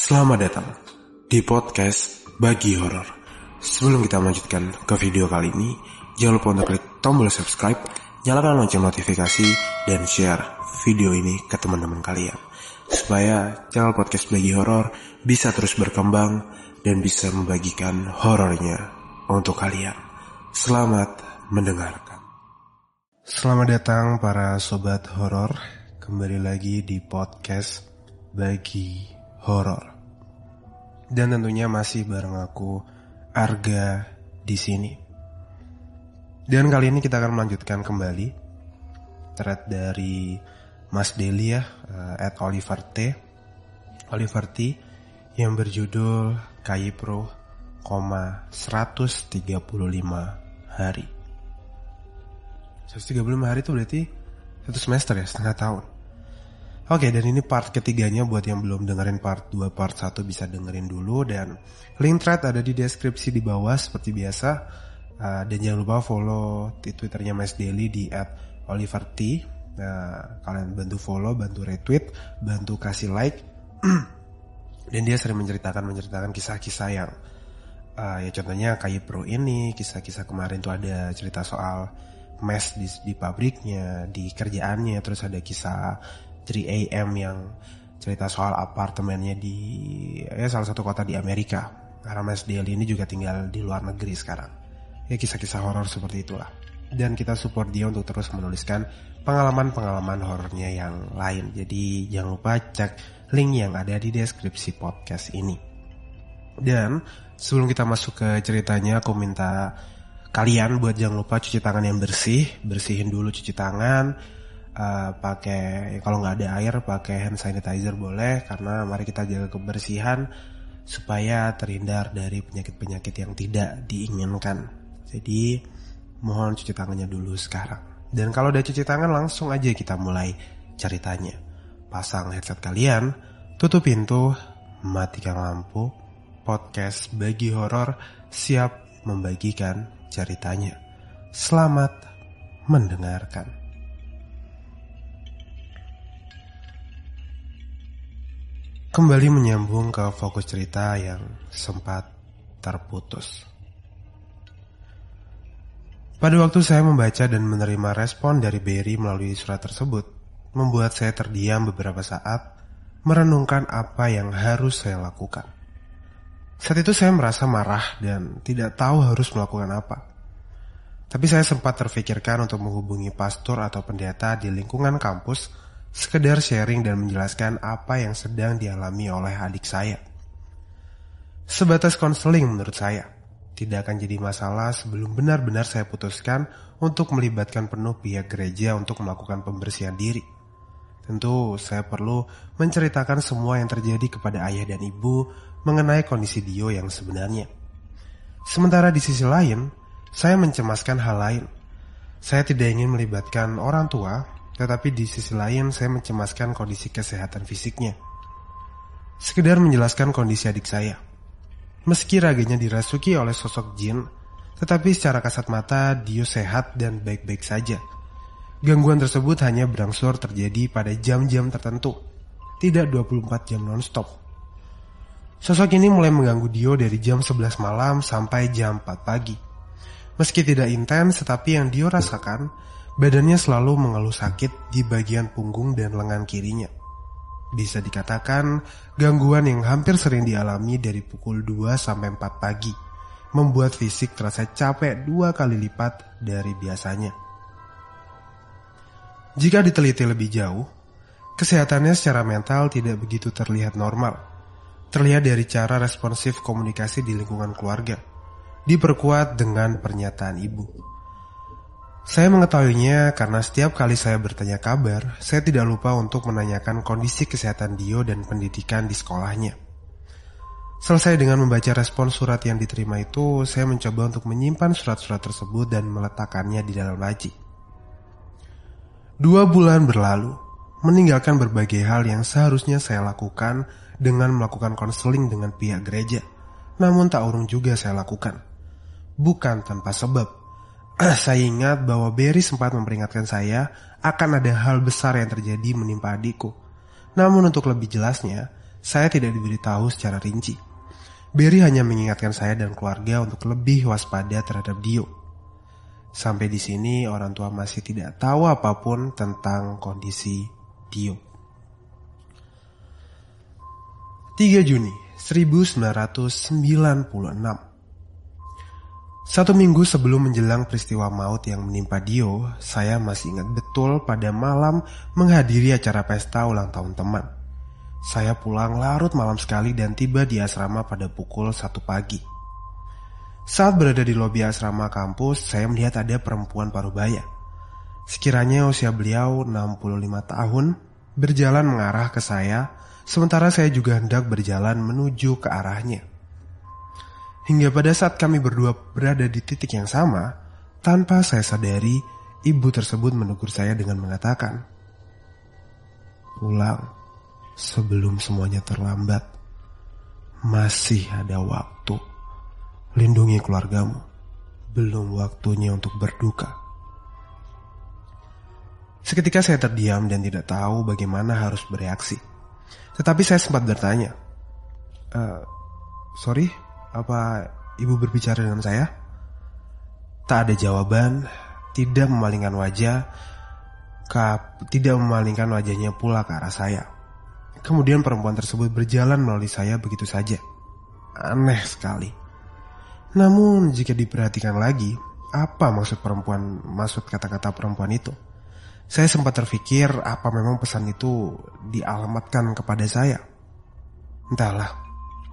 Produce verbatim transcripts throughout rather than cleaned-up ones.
Selamat datang di podcast Bagi Horor. Sebelum kita melanjutkan ke video kali ini, jangan lupa untuk klik tombol subscribe, nyalakan lonceng notifikasi, dan share video ini ke teman-teman kalian, supaya channel podcast Bagi Horor bisa terus berkembang dan bisa membagikan horornya untuk kalian. Selamat mendengarkan. Selamat datang para sobat horor, kembali lagi di podcast Bagi Horor. Dan tentunya masih bareng aku, Arga, di sini. Dan kali ini kita akan melanjutkan kembali thread dari Mas Deli ya, uh, at Oliver T. Oliver T yang berjudul K Y Pro, seratus tiga puluh lima hari. seratus tiga puluh lima hari itu berarti satu semester ya, setengah tahun. Oke, dan ini part ketiganya. Buat yang belum dengerin part dua, part satu bisa dengerin dulu. Dan link thread ada di deskripsi di bawah seperti biasa. uh, Dan jangan lupa follow di Twitternya Mas Deli di at Oliver T. Nah, kalian bantu follow, bantu retweet, bantu kasih like. Dan dia sering menceritakan menceritakan kisah-kisah yang uh, ya contohnya kayak Pro ini, kisah-kisah kemarin tuh ada cerita soal mes di, di pabriknya, di kerjaannya. Terus ada kisah tiga A M yang cerita soal apartemennya di ya salah satu kota di Amerika. Karena Mas Deli ini juga tinggal di luar negeri sekarang. Ya kisah-kisah horor seperti itulah. Dan kita support dia untuk terus menuliskan pengalaman-pengalaman horornya yang lain. Jadi jangan lupa cek link yang ada di deskripsi podcast ini. Dan sebelum kita masuk ke ceritanya, aku minta kalian buat jangan lupa cuci tangan yang bersih. Bersihin dulu cuci tangan. Uh, pakai kalau nggak ada air pakai hand sanitizer boleh, karena mari kita jaga kebersihan supaya terhindar dari penyakit-penyakit yang tidak diinginkan. Jadi mohon cuci tangannya dulu sekarang. Dan kalau udah cuci tangan langsung aja kita mulai ceritanya. Pasang headset kalian, tutup pintu, matikan lampu. Podcast Bagi Horor siap membagikan ceritanya. Selamat mendengarkan. Kembali menyambung ke fokus cerita yang sempat terputus. Pada waktu saya membaca dan menerima respon dari Barry melalui surat tersebut, membuat saya terdiam beberapa saat, merenungkan apa yang harus saya lakukan. Saat itu saya merasa marah dan tidak tahu harus melakukan apa. Tapi saya sempat terfikirkan untuk menghubungi pastor atau pendeta di lingkungan kampus, sekedar sharing dan menjelaskan apa yang sedang dialami oleh adik saya. Sebatas konseling menurut saya, tidak akan jadi masalah sebelum benar-benar saya putuskan untuk melibatkan penuh pihak gereja untuk melakukan pembersihan diri. Tentu saya perlu menceritakan semua yang terjadi kepada ayah dan ibu mengenai kondisi Dio yang sebenarnya. Sementara di sisi lain, saya mencemaskan hal lain. Saya tidak ingin melibatkan orang tua, tetapi di sisi lain saya mencemaskan kondisi kesehatan fisiknya. Sekedar menjelaskan kondisi adik saya. Meski raganya dirasuki oleh sosok jin, tetapi secara kasat mata Dio sehat dan baik-baik saja. Gangguan tersebut hanya berangsur terjadi pada jam-jam tertentu, tidak dua puluh empat jam non-stop. Sosok ini mulai mengganggu Dio dari jam sebelas malam sampai jam empat pagi. Meski tidak intens, tetapi yang Dio rasakan, badannya selalu mengeluh sakit di bagian punggung dan lengan kirinya. Bisa dikatakan gangguan yang hampir sering dialami dari pukul dua sampai empat pagi, membuat fisik terasa capek dua kali lipat dari biasanya. Jika diteliti lebih jauh, kesehatannya secara mental tidak begitu terlihat normal. Terlihat dari cara responsif komunikasi di lingkungan keluarga, diperkuat dengan pernyataan ibu. Saya mengetahuinya karena setiap kali saya bertanya kabar, saya tidak lupa untuk menanyakan kondisi kesehatan Dio dan pendidikan di sekolahnya. Selesai dengan membaca respon surat yang diterima itu, saya mencoba untuk menyimpan surat-surat tersebut dan meletakkannya di dalam laci. Dua bulan berlalu, meninggalkan berbagai hal yang seharusnya saya lakukan dengan melakukan konseling dengan pihak gereja. Namun tak urung juga saya lakukan. Bukan tanpa sebab. Saya ingat bahwa Barry sempat memperingatkan saya akan ada hal besar yang terjadi menimpa adikku. Namun untuk lebih jelasnya, saya tidak diberitahu secara rinci. Berry hanya mengingatkan saya dan keluarga untuk lebih waspada terhadap Dio. Sampai di sini orang tua masih tidak tahu apapun tentang kondisi Dio. tiga Juni seribu sembilan ratus sembilan puluh enam. Satu minggu sebelum menjelang peristiwa maut yang menimpa Dio, saya masih ingat betul pada malam menghadiri acara pesta ulang tahun teman. Saya pulang larut malam sekali dan tiba di asrama pada pukul satu pagi. Saat berada di lobi asrama kampus, saya melihat ada perempuan parubaya. Sekiranya usia beliau enam puluh lima tahun, berjalan mengarah ke saya, sementara saya juga hendak berjalan menuju ke arahnya. Hingga pada saat kami berdua berada di titik yang sama, tanpa saya sadari, ibu tersebut menegur saya dengan mengatakan, "Pulang sebelum semuanya terlambat. Masih ada waktu. Lindungi keluargamu. Belum waktunya untuk berduka." Seketika saya terdiam dan tidak tahu bagaimana harus bereaksi. Tetapi saya sempat bertanya, e, sorry, apa ibu berbicara dengan saya? Tak ada jawaban, tidak memalingkan wajah, kap, tidak memalingkan wajahnya pula ke arah saya. Kemudian perempuan tersebut berjalan melalui saya begitu saja. Aneh sekali. Namun jika diperhatikan lagi, apa maksud perempuan, maksud kata-kata perempuan itu? Saya sempat terpikir apa memang pesan itu dialamatkan kepada saya. Entahlah.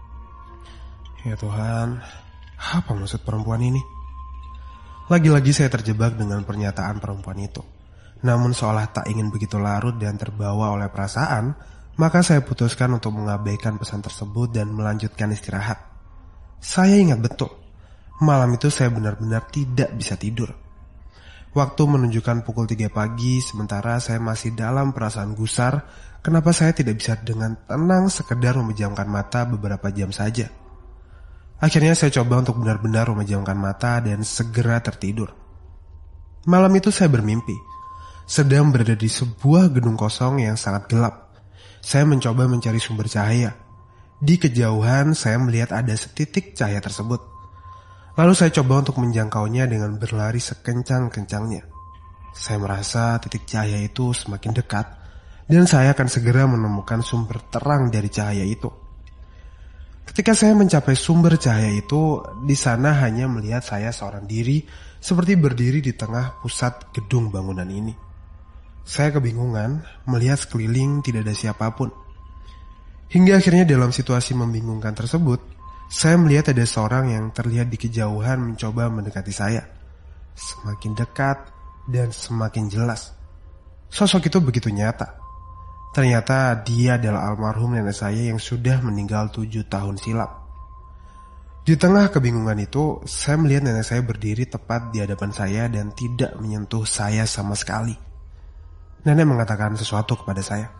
Ya Tuhan, apa maksud perempuan ini? Lagi-lagi saya terjebak dengan pernyataan perempuan itu. Namun seolah tak ingin begitu larut dan terbawa oleh perasaan, maka saya putuskan untuk mengabaikan pesan tersebut dan melanjutkan istirahat. Saya ingat betul, malam itu saya benar-benar tidak bisa tidur. Waktu menunjukkan pukul tiga pagi, sementara saya masih dalam perasaan gusar, kenapa saya tidak bisa dengan tenang sekedar memejamkan mata beberapa jam saja. Akhirnya saya coba untuk benar-benar memejamkan mata dan segera tertidur. Malam itu saya bermimpi, sedang berada di sebuah gedung kosong yang sangat gelap. Saya mencoba mencari sumber cahaya. Di kejauhan saya melihat ada setitik cahaya tersebut. Lalu saya coba untuk menjangkaunya dengan berlari sekencang-kencangnya. Saya merasa titik cahaya itu semakin dekat, dan saya akan segera menemukan sumber terang dari cahaya itu. Ketika saya mencapai sumber cahaya itu, di sana hanya melihat saya seorang diri seperti berdiri di tengah pusat gedung bangunan ini. Saya kebingungan melihat sekeliling tidak ada siapapun. Hingga akhirnya dalam situasi membingungkan tersebut, saya melihat ada seorang yang terlihat di kejauhan mencoba mendekati saya. Semakin dekat dan semakin jelas. Sosok itu begitu nyata. Ternyata dia adalah almarhum nenek saya yang sudah meninggal tujuh tahun silam. Di tengah kebingungan itu, saya melihat nenek saya berdiri tepat di hadapan saya dan tidak menyentuh saya sama sekali. Nenek mengatakan sesuatu kepada saya.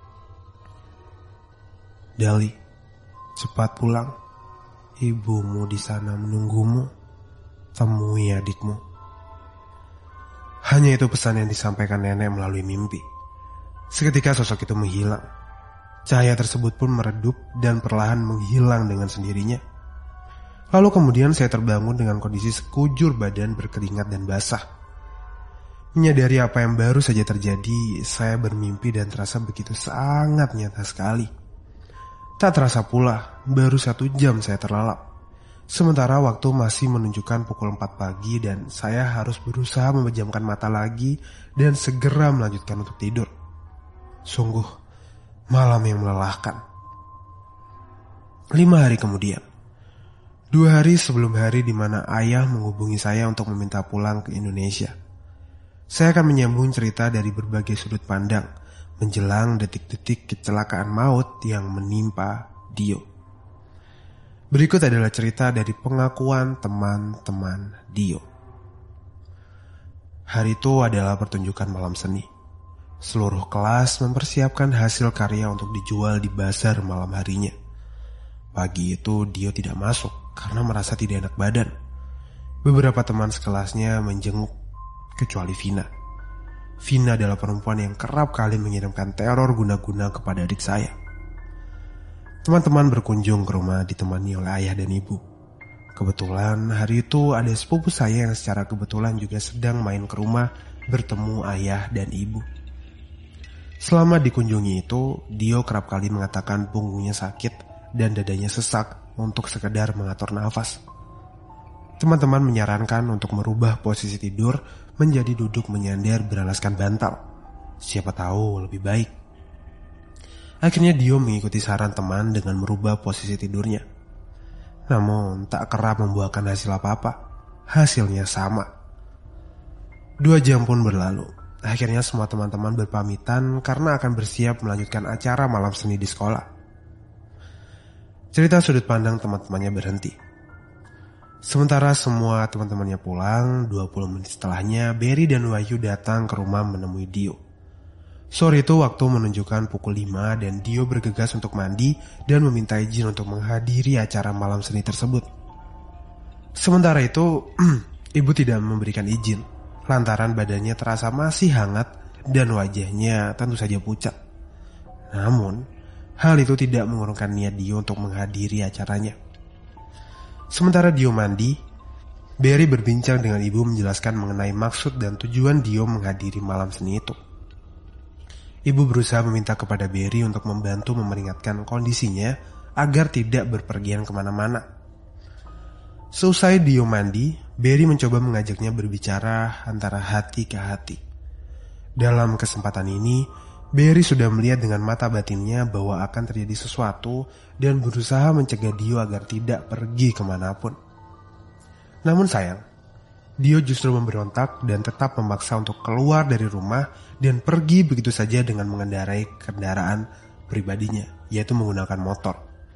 "Dali, cepat pulang. Ibumu di sana menunggumu. Temui adikmu." Hanya itu pesan yang disampaikan nenek melalui mimpi. Seketika sosok itu menghilang. Cahaya tersebut pun meredup dan perlahan menghilang dengan sendirinya. Lalu kemudian saya terbangun dengan kondisi sekujur badan berkeringat dan basah. Menyadari apa yang baru saja terjadi, saya bermimpi dan terasa begitu sangat nyata sekali. Tak terasa pula, baru satu jam saya terlelap. Sementara waktu masih menunjukkan pukul empat pagi dan saya harus berusaha memejamkan mata lagi dan segera melanjutkan untuk tidur. Sungguh, malam yang melelahkan. Lima hari kemudian, dua hari sebelum hari di mana ayah menghubungi saya untuk meminta pulang ke Indonesia, saya akan menyambung cerita dari berbagai sudut pandang menjelang detik-detik kecelakaan maut yang menimpa Dio. Berikut adalah cerita dari pengakuan teman-teman Dio. Hari itu adalah pertunjukan malam seni. Seluruh kelas mempersiapkan hasil karya untuk dijual di bazar malam harinya. Pagi itu Dio tidak masuk karena merasa tidak enak badan. Beberapa teman sekelasnya menjenguk, kecuali Vina. Vina adalah perempuan yang kerap kali mengirimkan teror guna-guna kepada adik saya. Teman-teman berkunjung ke rumah ditemani oleh ayah dan ibu. Kebetulan hari itu ada sepupu saya yang secara kebetulan juga sedang main ke rumah bertemu ayah dan ibu. Selama dikunjungi itu, Dio kerap kali mengatakan punggungnya sakit dan dadanya sesak untuk sekedar mengatur nafas. Teman-teman menyarankan untuk merubah posisi tidur menjadi duduk menyandar beralaskan bantal. Siapa tahu lebih baik. Akhirnya Dio mengikuti saran teman dengan merubah posisi tidurnya. Namun tak kerap membuahkan hasil apa-apa. Hasilnya sama. Dua jam pun berlalu. Akhirnya semua teman-teman berpamitan karena akan bersiap melanjutkan acara malam seni di sekolah. Cerita sudut pandang teman-temannya berhenti. Sementara semua teman-temannya pulang, dua puluh menit setelahnya Berry dan Wahyu datang ke rumah menemui Dio. Sore itu waktu menunjukkan pukul lima dan Dio bergegas untuk mandi dan meminta izin untuk menghadiri acara malam seni tersebut. Sementara itu, ibu tidak memberikan izin, lantaran badannya terasa masih hangat dan wajahnya tentu saja pucat. Namun, hal itu tidak mengurungkan niat Dio untuk menghadiri acaranya. Sementara Dio mandi, Berry berbincang dengan ibu menjelaskan mengenai maksud dan tujuan Dio menghadiri malam seni itu. Ibu berusaha meminta kepada Berry untuk membantu memperingatkan kondisinya agar tidak berpergian kemana-mana. Seusai Dio mandi, Berry mencoba mengajaknya berbicara antara hati ke hati. Dalam kesempatan ini, Berry sudah melihat dengan mata batinnya bahwa akan terjadi sesuatu dan berusaha mencegah Dio agar tidak pergi kemanapun. Namun sayang, Dio justru memberontak dan tetap memaksa untuk keluar dari rumah dan pergi begitu saja dengan mengendarai kendaraan pribadinya, yaitu menggunakan motor.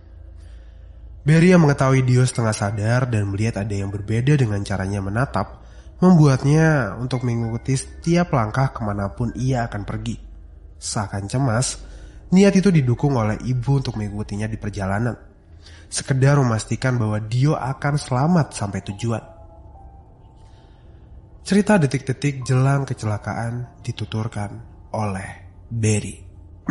Berry yang mengetahui Dio setengah sadar dan melihat ada yang berbeda dengan caranya menatap, membuatnya untuk mengikuti setiap langkah kemanapun ia akan pergi. Seakan cemas, niat itu didukung oleh ibu untuk mengikutinya di perjalanan, sekedar memastikan bahwa Dio akan selamat sampai tujuan. Cerita detik-detik jelang kecelakaan dituturkan oleh Berry.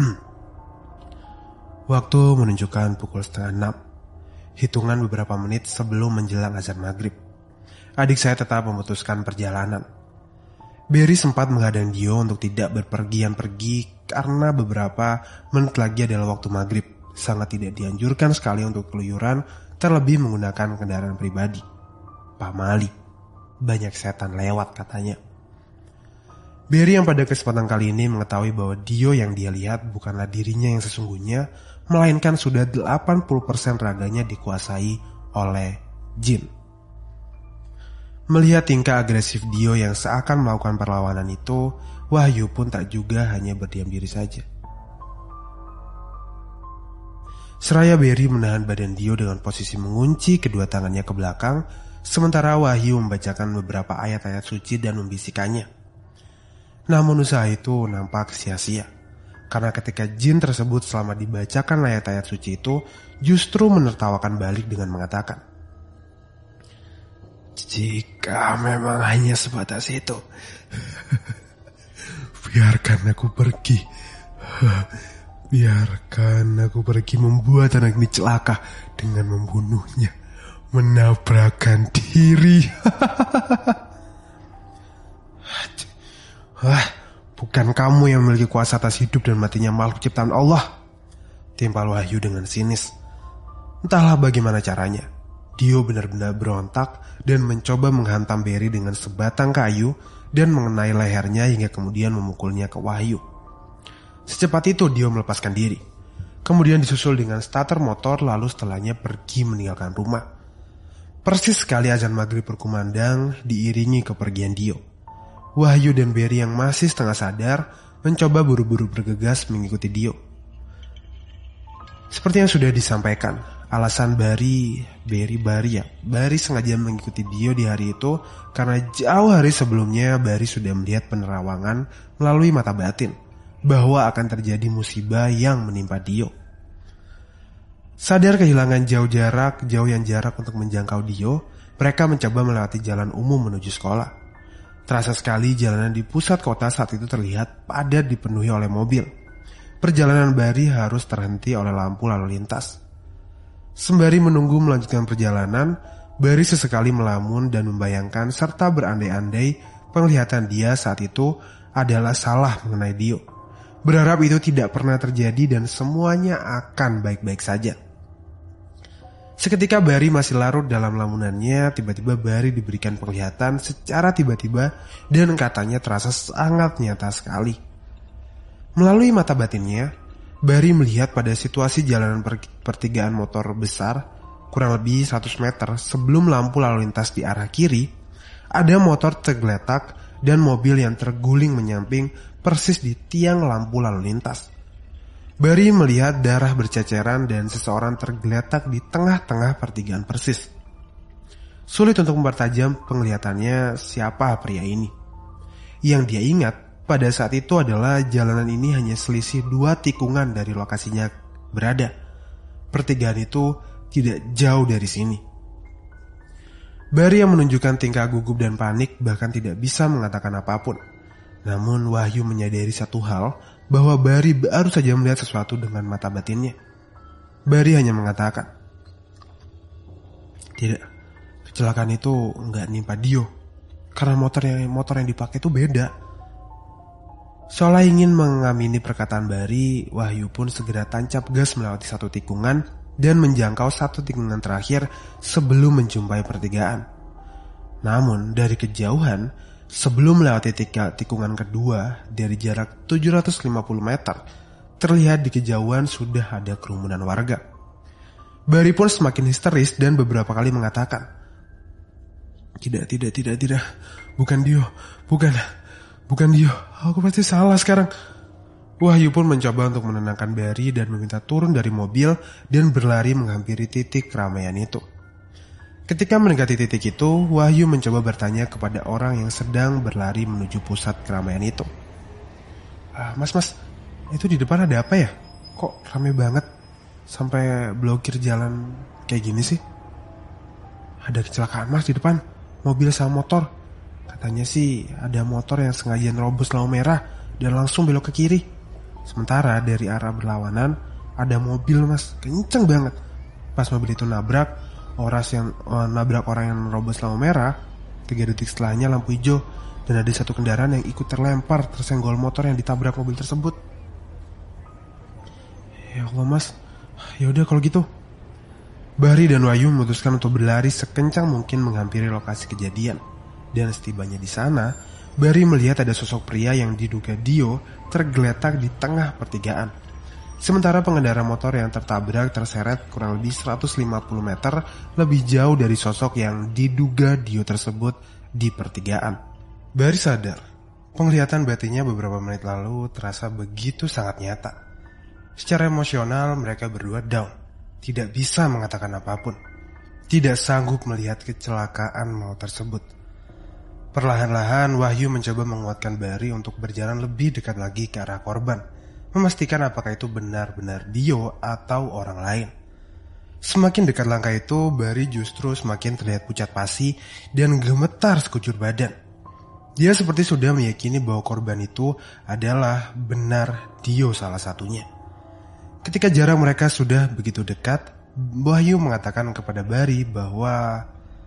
Waktu menunjukkan pukul setengah enam, hitungan beberapa menit sebelum menjelang azan maghrib. Adik saya tetap memutuskan perjalanan. Berry sempat menghadang Dio untuk tidak berpergian pergi karena beberapa menit lagi adalah waktu maghrib. Sangat tidak dianjurkan sekali untuk keluyuran, terlebih menggunakan kendaraan pribadi. Pak Mali, banyak setan lewat katanya. Berry yang pada kesempatan kali ini mengetahui bahwa Dio yang dia lihat bukanlah dirinya yang sesungguhnya, melainkan sudah delapan puluh persen raganya dikuasai oleh jin. Melihat tingkah agresif Dio yang seakan melakukan perlawanan itu, Wahyu pun tak juga hanya berdiam diri saja. Seraya Berry menahan badan Dio dengan posisi mengunci kedua tangannya ke belakang, sementara Wahyu membacakan beberapa ayat-ayat suci dan membisikannya. Namun usaha itu nampak sia-sia, karena ketika jin tersebut selama dibacakan ayat-ayat suci itu justru menertawakan balik dengan mengatakan, "Jika memang hanya sebatas itu, biarkan aku pergi. Biarkan aku pergi membuat anak ini celaka dengan membunuhnya, menabrakkan diri." Wah, bukan kamu yang memiliki kuasa atas hidup dan matinya makhluk ciptaan Allah, timpal Wahyu dengan sinis. Entahlah bagaimana caranya, Dio benar-benar berontak dan mencoba menghantam Berry dengan sebatang kayu dan mengenai lehernya hingga kemudian memukulnya ke Wahyu. Secepat itu Dio melepaskan diri, kemudian disusul dengan starter motor, lalu setelahnya pergi meninggalkan rumah. Persis sekali azan maghrib berkumandang diiringi kepergian Dio. Wahyu dan Berry yang masih setengah sadar mencoba buru-buru bergegas mengikuti Dio. Seperti yang sudah disampaikan, alasan Berry, Berry Bari ya, Berry sengaja mengikuti Dio di hari itu karena jauh hari sebelumnya Berry sudah melihat penerawangan melalui mata batin bahwa akan terjadi musibah yang menimpa Dio. Sadar kehilangan jauh jarak, jauh yang jarak untuk menjangkau Dio, mereka mencoba melewati jalan umum menuju sekolah. Terasa sekali jalanan di pusat kota saat itu terlihat padat dipenuhi oleh mobil. Perjalanan Berry harus terhenti oleh lampu lalu lintas. Sembari menunggu melanjutkan perjalanan, Bari sesekali melamun dan membayangkan serta berandai-andai penglihatan dia saat itu adalah salah mengenai Dio. Berharap itu tidak pernah terjadi dan semuanya akan baik-baik saja. Seketika Bari masih larut dalam lamunannya, tiba-tiba Bari diberikan penglihatan secara tiba-tiba dan katanya terasa sangat nyata sekali. Melalui mata batinnya, Bari melihat pada situasi jalanan pertigaan motor besar, kurang lebih seratus meter sebelum lampu lalu lintas di arah kiri, ada motor tergeletak dan mobil yang terguling menyamping persis di tiang lampu lalu lintas. Bari melihat darah berceceran dan seseorang tergeletak di tengah-tengah pertigaan persis. Sulit untuk mempertajam penglihatannya siapa pria ini. Yang dia ingat pada saat itu adalah jalanan ini hanya selisih dua tikungan dari lokasinya berada. Pertigaan itu tidak jauh dari sini. Bari yang menunjukkan tingkah gugup dan panik bahkan tidak bisa mengatakan apapun. Namun Wahyu menyadari satu hal, bahwa Bari baru saja melihat sesuatu dengan mata batinnya. Bari hanya mengatakan, "Tidak, kecelakaan itu nggak nimpa Dio, karena motor yang motor yang dipakai itu beda." Seolah ingin mengamini perkataan Bari, Wahyu pun segera tancap gas melewati satu tikungan dan menjangkau satu tikungan terakhir sebelum menjumpai pertigaan. Namun dari kejauhan, sebelum melewati tikungan kedua dari jarak tujuh ratus lima puluh meter, terlihat di kejauhan sudah ada kerumunan warga. Bari pun semakin histeris dan beberapa kali mengatakan, Tidak, tidak, tidak, tidak, bukan Dio, bukan, bukan Dio, aku pasti salah sekarang." Wahyu pun mencoba untuk menenangkan Bari dan meminta turun dari mobil dan berlari menghampiri titik keramaian itu. Ketika mendekati titik itu, Wahyu mencoba bertanya kepada orang yang sedang berlari menuju pusat keramaian itu. Ah, mas, mas, itu di depan ada apa ya? Kok ramai banget sampai blokir jalan kayak gini sih? Ada kecelakaan mas di depan, mobil sama motor. Katanya sih ada motor yang sengaja nerobos lampu merah dan langsung belok ke kiri. Sementara dari arah berlawanan ada mobil mas, kenceng banget. Pas mobil itu nabrak orang yang uh, nabrak orang yang nerobos lampu merah, tiga detik setelahnya lampu hijau dan ada satu kendaraan yang ikut terlempar tersenggol motor yang ditabrak mobil tersebut. Ya Allah mas, ya udah kalau gitu. Bari dan Wahyu memutuskan untuk berlari sekencang mungkin menghampiri lokasi kejadian. Dan setibanya di sana, Bari melihat ada sosok pria yang diduga Dio tergeletak di tengah pertigaan. Sementara pengendara motor yang tertabrak terseret kurang lebih seratus lima puluh meter lebih jauh dari sosok yang diduga Dio tersebut di pertigaan. Bari sadar, penglihatan batinnya beberapa menit lalu terasa begitu sangat nyata. Secara emosional mereka berdua down, tidak bisa mengatakan apapun, tidak sanggup melihat kecelakaan maut tersebut. Perlahan-lahan Wahyu mencoba menguatkan Bari untuk berjalan lebih dekat lagi ke arah korban, memastikan apakah itu benar-benar Dio atau orang lain. Semakin dekat langkah itu, Bari justru semakin terlihat pucat pasi dan gemetar sekujur badan. Dia seperti sudah meyakini bahwa korban itu adalah benar Dio salah satunya. Ketika jarak mereka sudah begitu dekat, Wahyu mengatakan kepada Bari bahwa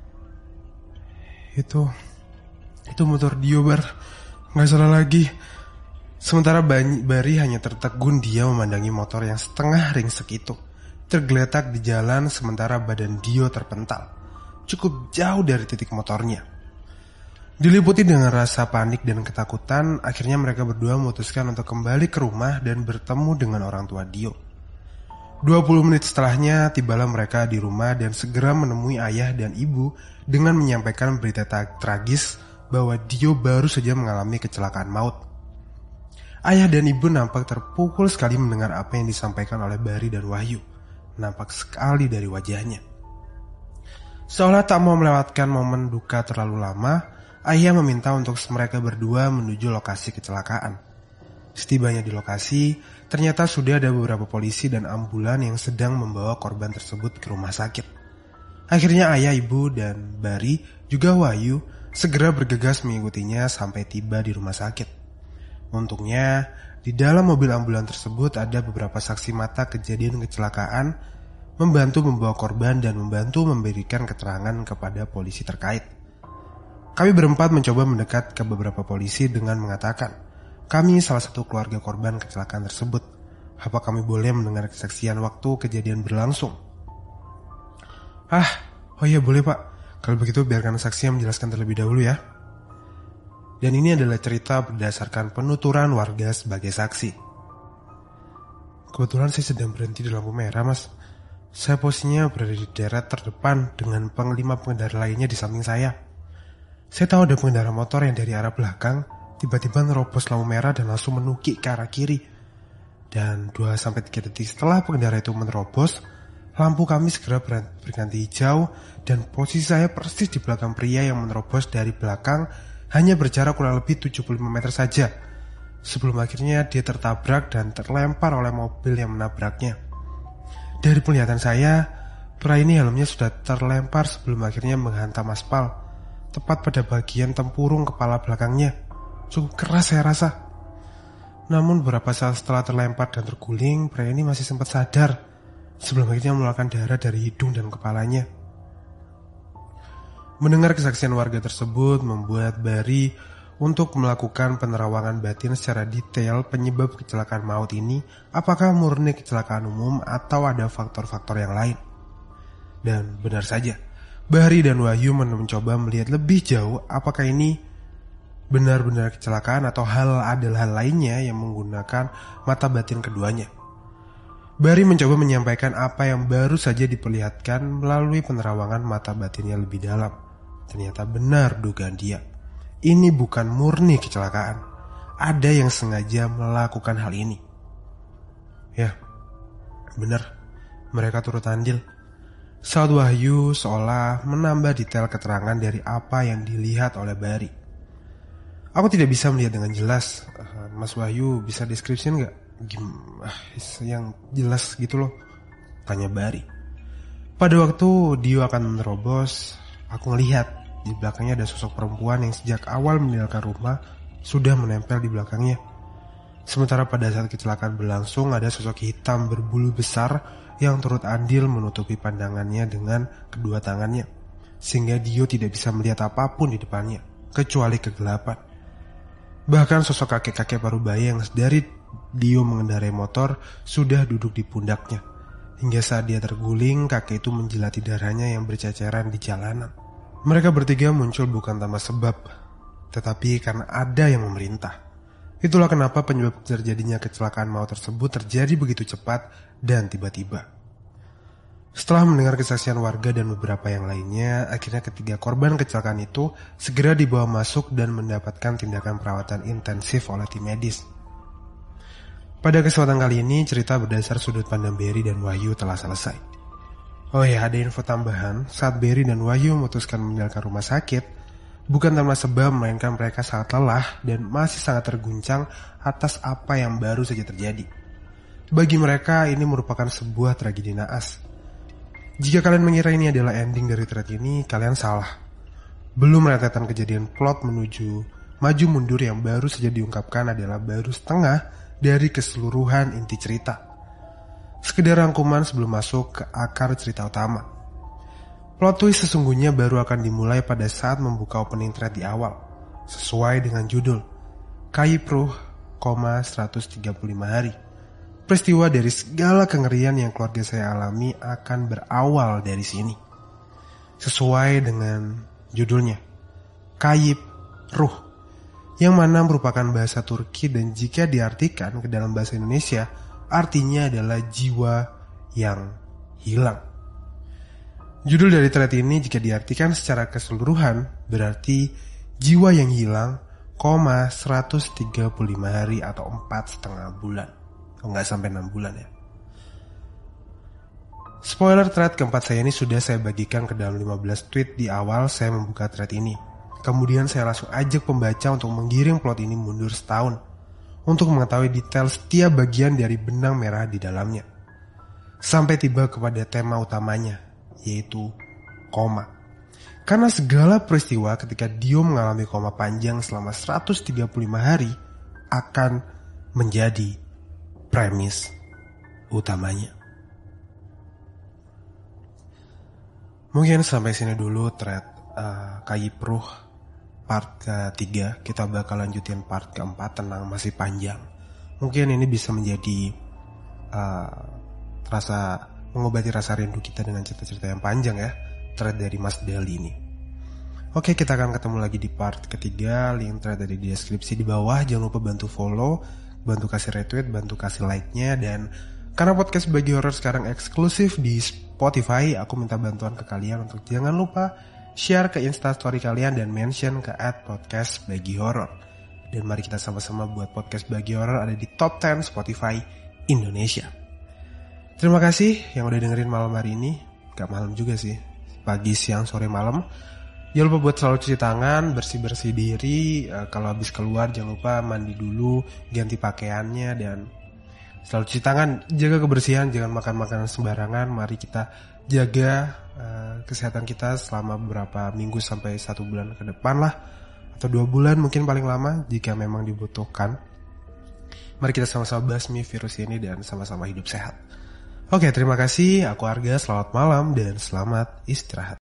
itu Itu motor Dio, Bar. Gak salah lagi. Sementara Bari hanya tertegun dia memandangi motor yang setengah ringsek itu, tergeletak di jalan sementara badan Dio terpental, cukup jauh dari titik motornya. Diliputi dengan rasa panik dan ketakutan, akhirnya mereka berdua memutuskan untuk kembali ke rumah dan bertemu dengan orang tua Dio. dua puluh menit setelahnya, tibalah mereka di rumah dan segera menemui ayah dan ibu dengan menyampaikan berita tragis bahwa Dio baru saja mengalami kecelakaan maut. Ayah dan ibu nampak terpukul sekali mendengar apa yang disampaikan oleh Bari dan Wahyu. Nampak sekali dari wajahnya. Seolah tak mau melewatkan momen duka terlalu lama, ayah meminta untuk mereka berdua menuju lokasi kecelakaan. Setibanya di lokasi, ternyata sudah ada beberapa polisi dan ambulan yang sedang membawa korban tersebut ke rumah sakit. Akhirnya ayah, ibu, dan Bari juga Wahyu segera bergegas mengikutinya sampai tiba di rumah sakit. Untungnya, di dalam mobil ambulan tersebut ada beberapa saksi mata kejadian kecelakaan membantu membawa korban dan membantu memberikan keterangan kepada polisi terkait. Kami berempat mencoba mendekat ke beberapa polisi dengan mengatakan, kami salah satu keluarga korban kecelakaan tersebut. Apa kami boleh mendengar kesaksian waktu kejadian berlangsung? Ah, oh iya boleh pak. Kalau begitu biarkan saksi yang menjelaskan terlebih dahulu ya. Dan ini adalah cerita berdasarkan penuturan warga sebagai saksi. Kebetulan saya sedang berhenti di lampu merah mas. Saya posisinya berada di deret terdepan dengan panglima pengendara lainnya di samping saya. Saya tahu ada pengendara motor yang dari arah belakang tiba-tiba nerobos lampu merah dan langsung menukik ke arah kiri. Dan dua sampai tiga detik setelah pengendara itu menerobos, lampu kami segera berganti hijau dan posisi saya persis di belakang pria yang menerobos dari belakang hanya berjarak kurang lebih tujuh puluh lima meter saja. Sebelum akhirnya dia tertabrak dan terlempar oleh mobil yang menabraknya. Dari penglihatan saya, pria ini helmnya sudah terlempar sebelum akhirnya menghantam aspal, tepat pada bagian tempurung kepala belakangnya. Cukup keras saya rasa. Namun beberapa saat setelah terlempar dan terguling, pria ini masih sempat sadar sebelum akhirnya mengeluarkan darah dari hidung dan kepalanya. Mendengar kesaksian warga tersebut membuat Bari untuk melakukan penerawangan batin secara detail penyebab kecelakaan maut ini, apakah murni kecelakaan umum atau ada faktor-faktor yang lain. Dan benar saja, Bari dan Wahyu mencoba melihat lebih jauh apakah ini benar-benar kecelakaan atau hal adalah hal lainnya yang menggunakan mata batin keduanya. Bari mencoba menyampaikan apa yang baru saja diperlihatkan melalui penerawangan mata batinnya lebih dalam. Ternyata benar dugaan dia. Ini bukan murni kecelakaan. Ada yang sengaja melakukan hal ini. Ya, benar. Mereka turut andil. Saat Wahyu seolah menambah detail keterangan dari apa yang dilihat oleh Bari. Aku tidak bisa melihat dengan jelas. Mas Wahyu bisa deskripsiin gak? Gimana? Yang jelas gitu loh. Tanya Bari. Pada waktu Dio akan menerobos, aku ngelihat di belakangnya ada sosok perempuan yang sejak awal meninggalkan rumah sudah menempel di belakangnya. Sementara pada saat kecelakaan berlangsung ada sosok hitam berbulu besar yang turut andil menutupi pandangannya dengan kedua tangannya, sehingga Dio tidak bisa melihat apapun di depannya, kecuali kegelapan. Bahkan sosok kakek-kakek parubaya yang dari Dio mengendarai motor sudah duduk di pundaknya. Hingga saat dia terguling, kakek itu menjilati darahnya yang berceceran di jalanan. Mereka bertiga muncul bukan tanpa sebab, tetapi karena ada yang memerintah. Itulah kenapa penyebab terjadinya kecelakaan maut tersebut terjadi begitu cepat dan tiba-tiba. Setelah mendengar kesaksian warga dan beberapa yang lainnya, akhirnya ketiga korban kecelakaan itu segera dibawa masuk dan mendapatkan tindakan perawatan intensif oleh tim medis. Pada kesempatan kali ini, cerita berdasar sudut pandang Bari dan Wahyu telah selesai. Oh ya, ada info tambahan, saat Bari dan Wahyu memutuskan meninggalkan rumah sakit, bukan tanpa sebab, melainkan mereka sangat lelah dan masih sangat terguncang atas apa yang baru saja terjadi. Bagi mereka, ini merupakan sebuah tragedi naas. Jika kalian mengira ini adalah ending dari thread ini, kalian salah. Belum rentetan kejadian plot menuju maju mundur yang baru saja diungkapkan adalah baru setengah dari keseluruhan inti cerita. Sekedar rangkuman sebelum masuk ke akar cerita utama. Plot twist sesungguhnya baru akan dimulai pada saat membuka opening thread di awal, sesuai dengan judul Kayipruh, seratus tiga puluh lima hari. Peristiwa dari segala kengerian yang keluarga saya alami akan berawal dari sini. Sesuai dengan judulnya, Kayipruh, yang mana merupakan bahasa Turki dan jika diartikan ke dalam bahasa Indonesia, artinya adalah jiwa yang hilang. Judul dari thread ini jika diartikan secara keseluruhan berarti jiwa yang hilang, seratus tiga puluh lima hari atau empat setengah bulan. Oh, nggak sampai enam bulan ya. Spoiler thread keempat saya ini sudah saya bagikan ke dalam lima belas tweet di awal saya membuka thread ini. Kemudian saya langsung ajak pembaca untuk menggiring plot ini mundur setahun untuk mengetahui detail setiap bagian dari benang merah di dalamnya. Sampai tiba kepada tema utamanya, yaitu koma. Karena segala peristiwa ketika Dio mengalami koma panjang selama seratus tiga puluh lima hari akan menjadi premis utamanya. Mungkin sampai sini dulu thread uh, Kayipruh part ketiga. Kita bakal lanjutin part keempat, tenang masih panjang. Mungkin ini bisa menjadi uh, rasa mengobati rasa rindu kita dengan cerita-cerita yang panjang ya, thread dari Mas Dali ini. Oke, kita akan ketemu lagi di part ketiga. Link thread dari di deskripsi di bawah. Jangan lupa bantu follow, bantu kasih retweet, bantu kasih like-nya. Dan karena podcast Bagi Horor sekarang eksklusif di Spotify, aku minta bantuan ke kalian untuk jangan lupa share ke Instastory kalian dan mention ke at podcast Bagi Horor. Dan mari kita sama-sama buat podcast Bagi Horor ada di top sepuluh Spotify Indonesia. Terima kasih yang udah dengerin malam hari ini. Gak malam juga sih, pagi, siang, sore, malam. Jangan lupa buat selalu cuci tangan, bersih-bersih diri. uh, Kalau habis keluar jangan lupa mandi dulu, ganti pakaiannya, dan selalu cuci tangan. Jaga kebersihan, jangan makan makanan sembarangan. Mari kita jaga uh, kesehatan kita selama beberapa minggu sampai satu bulan ke depan lah, atau dua bulan mungkin paling lama jika memang dibutuhkan. Mari kita sama-sama basmi virus ini dan sama-sama hidup sehat. Oke, terima kasih. Aku Arga, selamat malam dan selamat istirahat.